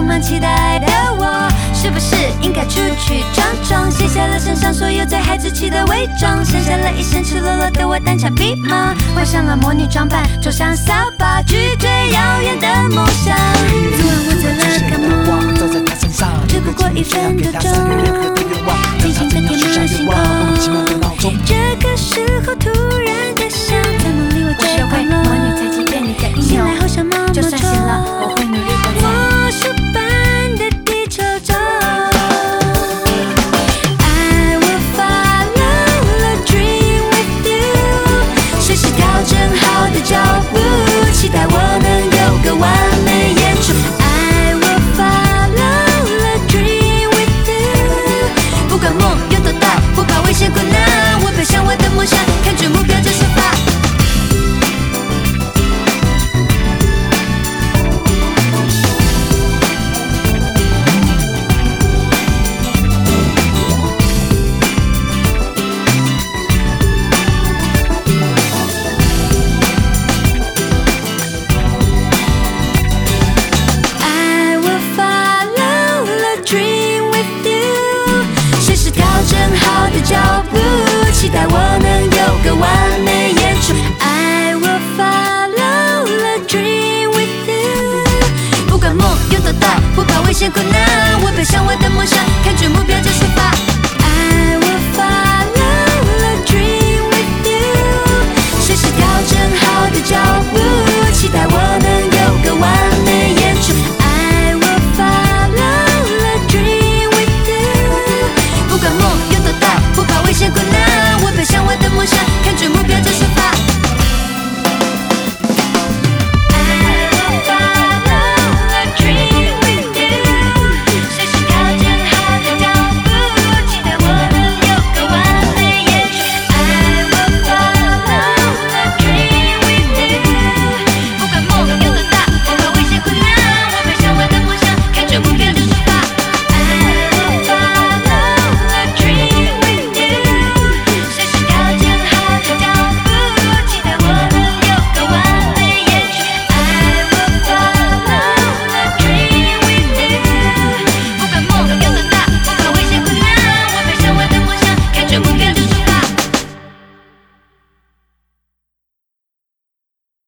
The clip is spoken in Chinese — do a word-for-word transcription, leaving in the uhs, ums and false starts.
充满期待的我，是不是应该出去闯闯？卸下了身上所有在孩子气的伪装，剩下了一身赤裸裸的我单枪匹马，换上了魔女装扮，走上扫把，去追遥远的梦想。昨晚我做了个梦，只不过一分多钟，静静的填满星空。这个时候突然的想，在梦里我学会魔女采集便利的应用，醒来后像毛毛虫，就算醒了，我会努力的在魔术般的地球中。I will follow the dream with you， 随时调整好的脚步，期待我能有个完美演出。I will follow the dream with you， 不管梦有多大，不怕危险困难，我奔向我的梦想，看准目标就出发。I will follow the dream with you， 随时调整好的脚步，期待我能有个完美演出。I will follow the dream with you， 不管梦有多大，不怕危险困难，我奔向我的